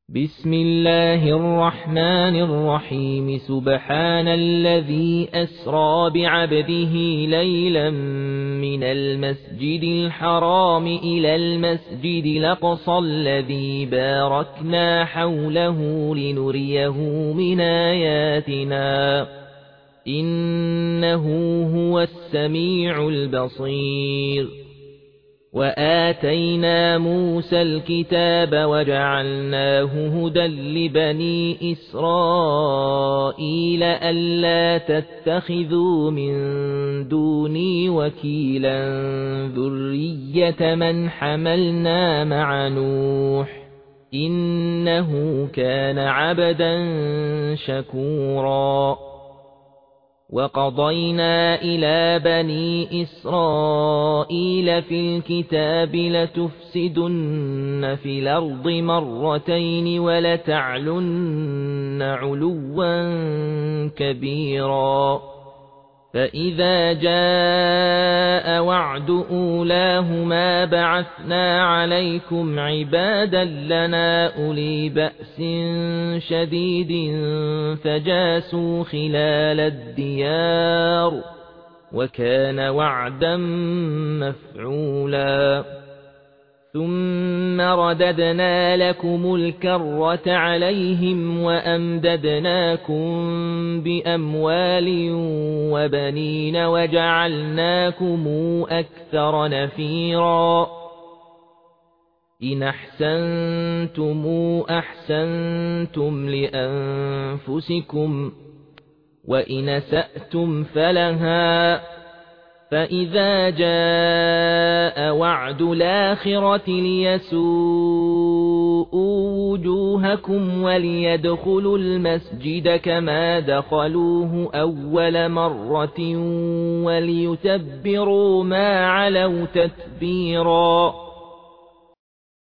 بسم الله الرحمن الرحيم سبحان الذي أسرى بعبده ليلا من المسجد الحرام إلى المسجد الأقصى الذي باركنا حوله لنريه من آياتنا إنه هو السميع البصير وآتينا موسى الكتاب وجعلناه هدى لبني إسرائيل ألا تتخذوا من دوني وكيلا ذرية من حملنا مع نوح إنه كان عبدا شكورا وقضينا إلى بني إسرائيل في الكتاب لتفسدن في الأرض مرتين ولتعلن علوا كبيرا فإذا جاء وعد أولاهما بعثنا عليكم عبادا لنا أولي بأس شديد فجاسوا خلال الديار وكان وعدا مفعولا ثم رددنا لكم الكرة عليهم وأمددناكم بأموال وبنين وجعلناكم أكثر نفيرا إن أحسنتم أحسنتم لأنفسكم وإن أسأتم فلها فإذا جاء وعد الآخرة ليسوءوا وجوهكم وليدخلوا المسجد كما دخلوه أول مرة وليتبروا ما علوا تتبيرا